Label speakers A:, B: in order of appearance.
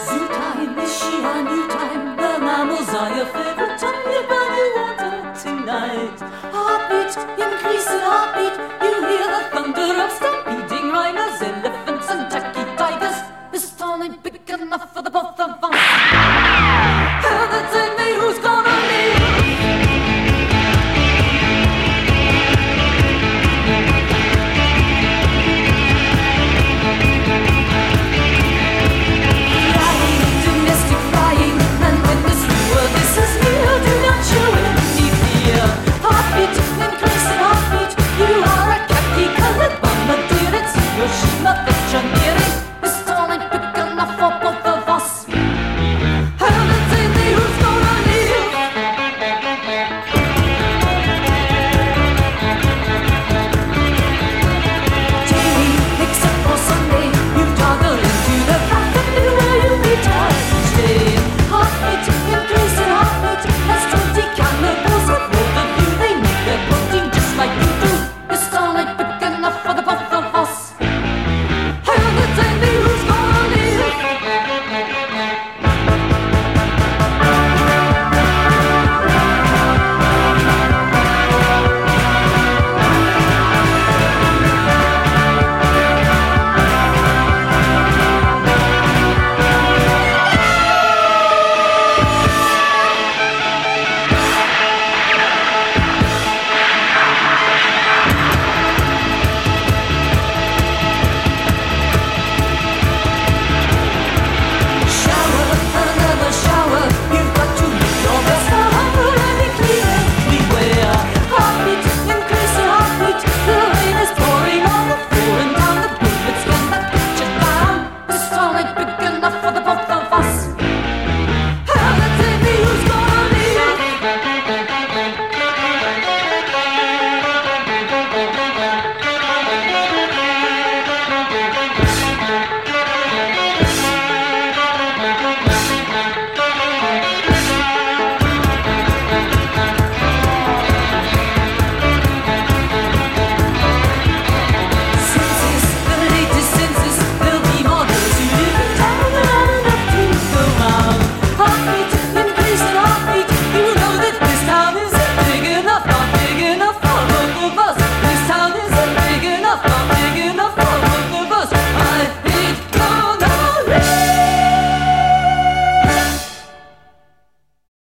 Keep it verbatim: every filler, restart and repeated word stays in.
A: Zoo time, is she a new time? The mammals are your favorite time. You burn your water tonight. Heartbeat, increasing heartbeat. You hear the thunder of stampeding rhinos, elephants and tacky tigers. This town ain't big enough for the both of us.